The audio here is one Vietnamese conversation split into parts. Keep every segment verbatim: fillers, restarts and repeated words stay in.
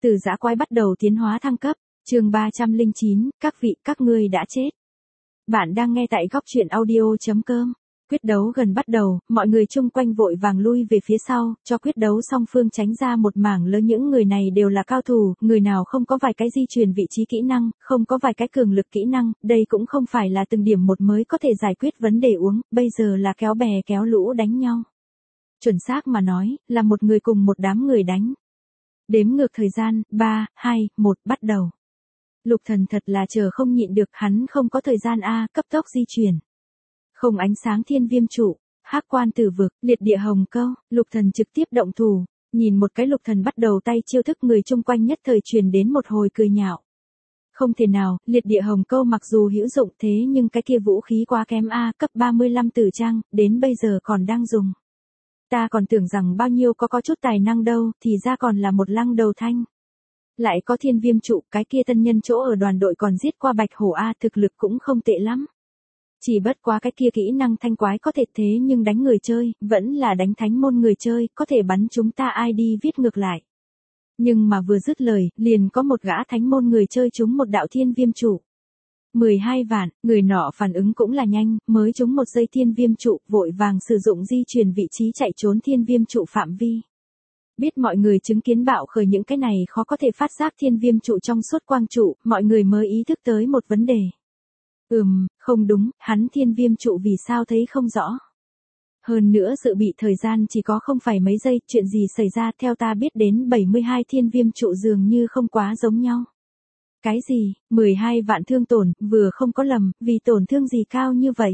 Từ dã quái bắt đầu tiến hóa thăng cấp, chương ba trăm lẻ chín, các vị, các ngươi đã chết. Bạn đang nghe tại góc truyện audio.com. Quyết đấu gần bắt đầu, mọi người chung quanh vội vàng lui về phía sau, cho quyết đấu song phương tránh ra một mảng lớn. Những người này đều là cao thủ, người nào không có vài cái di truyền vị trí kỹ năng, không có vài cái cường lực kỹ năng, đây cũng không phải là từng điểm một mới có thể giải quyết vấn đề uống, bây giờ là kéo bè kéo lũ đánh nhau. Chuẩn xác mà nói, là một người cùng một đám người đánh. Đếm ngược thời gian, ba, hai, một, bắt đầu. Lục Thần thật là chờ không nhịn được, hắn không có thời gian a, cấp tốc di chuyển. Không ánh sáng thiên viêm trụ, hắc quan tử vực, liệt địa hồng câu, Lục Thần trực tiếp động thủ, nhìn một cái Lục Thần bắt đầu tay chiêu thức, người chung quanh nhất thời truyền đến một hồi cười nhạo. Không thể nào, liệt địa hồng câu mặc dù hữu dụng thế nhưng cái kia vũ khí quá kém a, cấp ba mươi lăm tử trang, đến bây giờ còn đang dùng. Ta còn tưởng rằng bao nhiêu có có chút tài năng đâu, thì ra còn là một lăng đầu thanh. Lại có thiên viêm trụ, cái kia tân nhân chỗ ở đoàn đội còn giết qua bạch hổ a, thực lực cũng không tệ lắm. Chỉ bất quá cái kia kỹ năng thanh quái có thể thế nhưng đánh người chơi, vẫn là đánh thánh môn người chơi, có thể bắn chúng ta i đê viết ngược lại. Nhưng mà vừa dứt lời, liền có một gã thánh môn người chơi trúng một đạo thiên viêm trụ. mười hai vạn, người nọ phản ứng cũng là nhanh, mới trúng một giây thiên viêm trụ, vội vàng sử dụng di truyền vị trí chạy trốn thiên viêm trụ phạm vi. Biết mọi người chứng kiến bạo khởi những cái này khó có thể phát giác thiên viêm trụ trong suốt quang trụ, mọi người mới ý thức tới một vấn đề. Ừm, không đúng, hắn thiên viêm trụ vì sao thấy không rõ. Hơn nữa dự bị thời gian chỉ có không phải mấy giây, chuyện gì xảy ra, theo ta biết đến bảy mươi hai thiên viêm trụ dường như không quá giống nhau. Cái gì, mười hai vạn thương tổn, vừa không có lầm, vì tổn thương gì cao như vậy?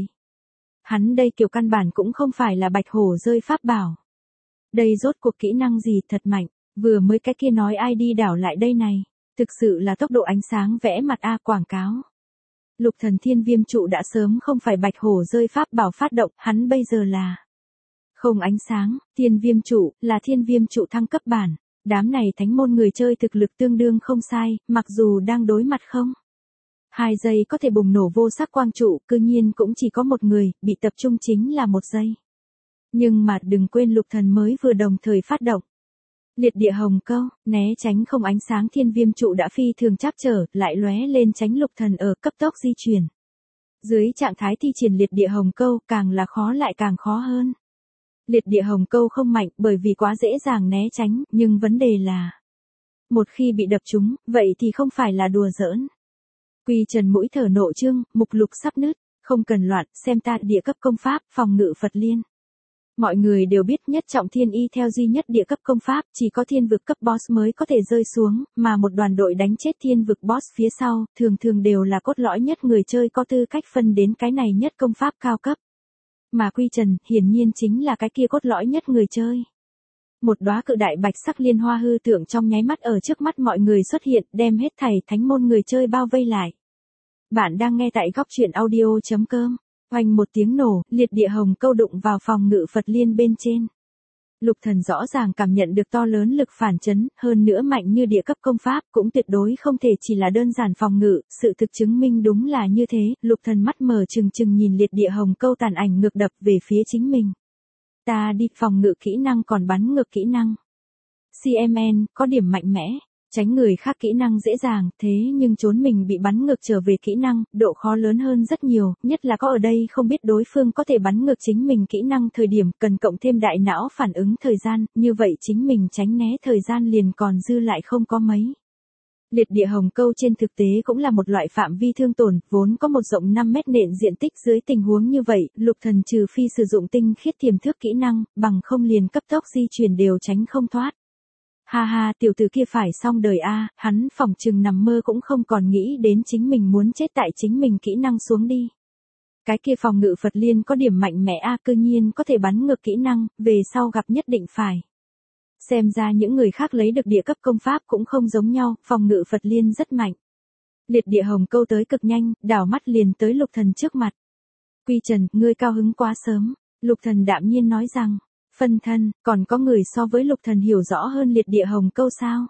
Hắn đây kiểu căn bản cũng không phải là bạch hổ rơi pháp bảo. Đây rốt cuộc kỹ năng gì thật mạnh, vừa mới cái kia nói ai đi đảo lại đây này, thực sự là tốc độ ánh sáng vẽ mặt a quảng cáo. Lục Thần thiên viêm trụ đã sớm không phải bạch hổ rơi pháp bảo phát động, hắn bây giờ là không ánh sáng, thiên viêm trụ, là thiên viêm trụ thăng cấp bản. Đám này thánh môn người chơi thực lực tương đương không sai, mặc dù đang đối mặt không. Hai giây có thể bùng nổ vô sắc quang trụ, cư nhiên cũng chỉ có một người, bị tập trung chính là một giây. Nhưng mà đừng quên Lục Thần mới vừa đồng thời phát động. Liệt địa hồng câu, né tránh không ánh sáng thiên viêm trụ đã phi thường tráp trở, lại lóe lên tránh Lục Thần ở cấp tốc di chuyển. Dưới trạng thái thi triển liệt địa hồng câu, càng là khó lại càng khó hơn. Liệt địa hồng câu không mạnh bởi vì quá dễ dàng né tránh, nhưng vấn đề là một khi bị đập trúng, vậy thì không phải là đùa giỡn. Quy Trần mũi thở nộ trương, mục lục sắp nứt, không cần loạn, xem ta địa cấp công pháp, phòng ngự Phật Liên. Mọi người đều biết nhất trọng thiên y theo duy nhất địa cấp công pháp, chỉ có thiên vực cấp boss mới có thể rơi xuống, mà một đoàn đội đánh chết thiên vực boss phía sau, thường thường đều là cốt lõi nhất người chơi có tư cách phân đến cái này nhất công pháp cao cấp. Mà Quy Trần, hiển nhiên chính là cái kia cốt lõi nhất người chơi. Một đóa cự đại bạch sắc liên hoa hư tượng trong nháy mắt ở trước mắt mọi người xuất hiện, đem hết thảy thánh môn người chơi bao vây lại. Bạn đang nghe tại góc truyện audio.com. Oanh một tiếng nổ, liệt địa hồng câu đụng vào phòng ngự Phật Liên bên trên. Lục Thần rõ ràng cảm nhận được to lớn lực phản chấn, hơn nữa mạnh như địa cấp công pháp, cũng tuyệt đối không thể chỉ là đơn giản phòng ngự, sự thực chứng minh đúng là như thế. Lục Thần mắt mở trừng trừng nhìn liệt địa hồng câu tàn ảnh ngược đập về phía chính mình. Ta đi, phòng ngự kỹ năng còn bắn ngược kỹ năng. xê em en, có điểm mạnh mẽ, tránh người khác kỹ năng dễ dàng, thế nhưng trốn mình bị bắn ngược trở về kỹ năng, độ khó lớn hơn rất nhiều, nhất là có ở đây không biết đối phương có thể bắn ngược chính mình kỹ năng thời điểm, cần cộng thêm đại não phản ứng thời gian, như vậy chính mình tránh né thời gian liền còn dư lại không có mấy. Liệt địa hồng câu trên thực tế cũng là một loại phạm vi thương tổn, vốn có một rộng năm mét nện diện tích, dưới tình huống như vậy, Lục Thần trừ phi sử dụng tinh khiết tiềm thức kỹ năng, bằng không liền cấp tốc di chuyển đều tránh không thoát. Ha ha, tiểu tử kia phải xong đời a, hắn phỏng chừng nằm mơ cũng không còn nghĩ đến chính mình muốn chết tại chính mình kỹ năng xuống đi. Cái kia phòng ngự Phật Liên có điểm mạnh mẽ a, cư nhiên có thể bắn ngược kỹ năng, về sau gặp nhất định phải. Xem ra những người khác lấy được địa cấp công pháp cũng không giống nhau, phòng ngự Phật Liên rất mạnh. Liệt địa hồng câu tới cực nhanh, đảo mắt liền tới Lục Thần trước mặt. Quy Trần, ngươi cao hứng quá sớm, Lục Thần đạm nhiên nói rằng. Phân thân, còn có người so với Lục Thần hiểu rõ hơn liệt địa hồng câu sao?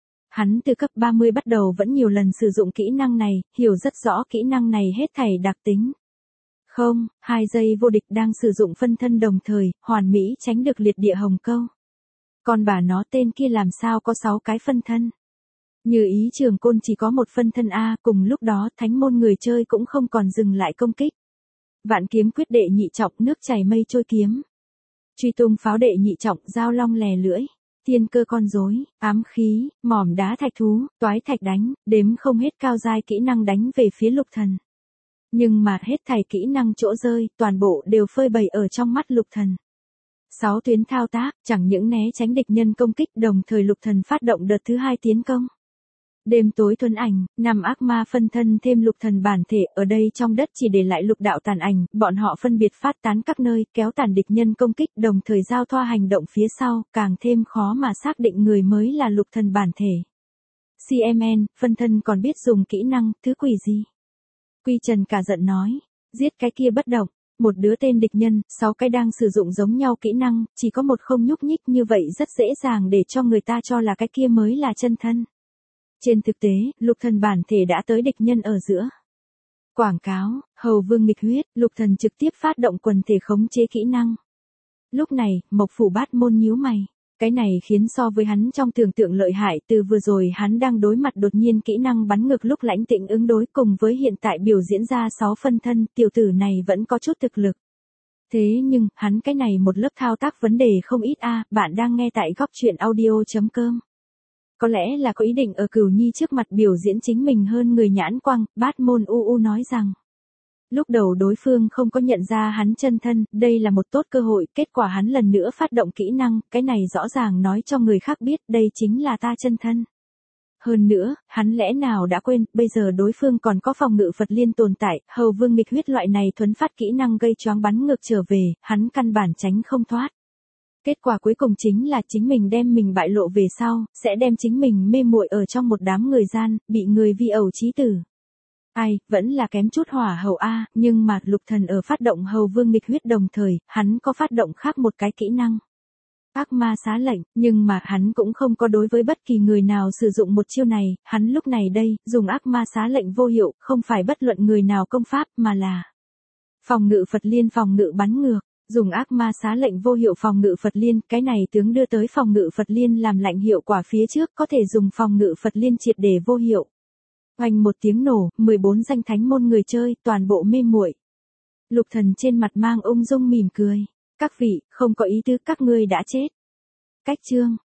Hắn từ cấp ba mươi bắt đầu vẫn nhiều lần sử dụng kỹ năng này, hiểu rất rõ kỹ năng này hết thảy đặc tính. Không, hai giây vô địch đang sử dụng phân thân đồng thời, hoàn mỹ tránh được liệt địa hồng câu. Còn bà nó tên kia làm sao có sáu cái phân thân? Như ý trường côn chỉ có một phân thân A, cùng lúc đó thánh môn người chơi cũng không còn dừng lại công kích. Vạn kiếm quyết đệ nhị trọng, nước chảy mây trôi kiếm. Truy tung pháo đệ nhị trọng, dao long lè lưỡi. Thiên cơ con rối, ám khí, mỏm đá thạch thú, toái thạch đánh, đếm không hết cao giai kỹ năng đánh về phía lục thần. Nhưng mà hết thảy kỹ năng chỗ rơi, toàn bộ đều phơi bày ở trong mắt lục thần. Sáu tuyến thao tác, chẳng những né tránh địch nhân công kích, đồng thời lục thần phát động đợt thứ hai tiến công. Đêm tối thuần ảnh, năm ác ma phân thân thêm lục thần bản thể, ở đây trong đất chỉ để lại lục đạo tàn ảnh, bọn họ phân biệt phát tán các nơi, kéo tàn địch nhân công kích, đồng thời giao thoa hành động phía sau, càng thêm khó mà xác định người mới là lục thần bản thể. xê em en, phân thân còn biết dùng kỹ năng, thứ quỷ gì? Quy Trần cả giận nói, giết cái kia bất động, một đứa tên địch nhân, sáu cái đang sử dụng giống nhau kỹ năng, chỉ có một không nhúc nhích, như vậy rất dễ dàng để cho người ta cho là cái kia mới là chân thân. Trên thực tế, lục thần bản thể đã tới địch nhân ở giữa. Quảng cáo, hầu vương nghịch huyết, lục thần trực tiếp phát động quần thể khống chế kỹ năng. Lúc này, Mộc Phủ Bát Môn nhíu mày. Cái này khiến so với hắn trong tưởng tượng lợi hại, từ vừa rồi hắn đang đối mặt đột nhiên kỹ năng bắn ngược lúc lãnh tĩnh ứng đối cùng với hiện tại biểu diễn ra sáu phân thân, tiểu tử này vẫn có chút thực lực. Thế nhưng, hắn cái này một lớp thao tác vấn đề không ít a. Bạn đang nghe tại góc truyện audio chấm com. Có lẽ là có ý định ở Cửu Nhi trước mặt biểu diễn chính mình hơn người nhãn quang, Bát Môn u u nói rằng. Lúc đầu đối phương không có nhận ra hắn chân thân, đây là một tốt cơ hội, kết quả hắn lần nữa phát động kỹ năng, cái này rõ ràng nói cho người khác biết đây chính là ta chân thân. Hơn nữa, hắn lẽ nào đã quên, bây giờ đối phương còn có phòng ngự Phật Liên tồn tại, hầu vương nghịch huyết loại này thuấn phát kỹ năng gây choáng bắn ngược trở về, hắn căn bản tránh không thoát. Kết quả cuối cùng chính là chính mình đem mình bại lộ về sau, sẽ đem chính mình mê muội ở trong một đám người gian, bị người vi ẩu chí tử. Ai, vẫn là kém chút hỏa hầu A, nhưng mà lục thần ở phát động hầu vương nghịch huyết đồng thời, hắn có phát động khác một cái kỹ năng. Ác ma xá lệnh, nhưng mà hắn cũng không có đối với bất kỳ người nào sử dụng một chiêu này, hắn lúc này đây, dùng ác ma xá lệnh vô hiệu, không phải bất luận người nào công pháp, mà là phòng ngự Phật Liên phòng ngự bắn ngược. Dùng ác ma xá lệnh vô hiệu phòng ngự Phật Liên, cái này tướng đưa tới phòng ngự Phật Liên làm lạnh hiệu quả phía trước, có thể dùng phòng ngự Phật Liên triệt để vô hiệu. Oanh một tiếng nổ, mười bốn danh thánh môn người chơi, toàn bộ mê muội. Lục thần trên mặt mang ung dung mỉm cười. Các vị, không có ý tứ, các ngươi đã chết. Cách chương.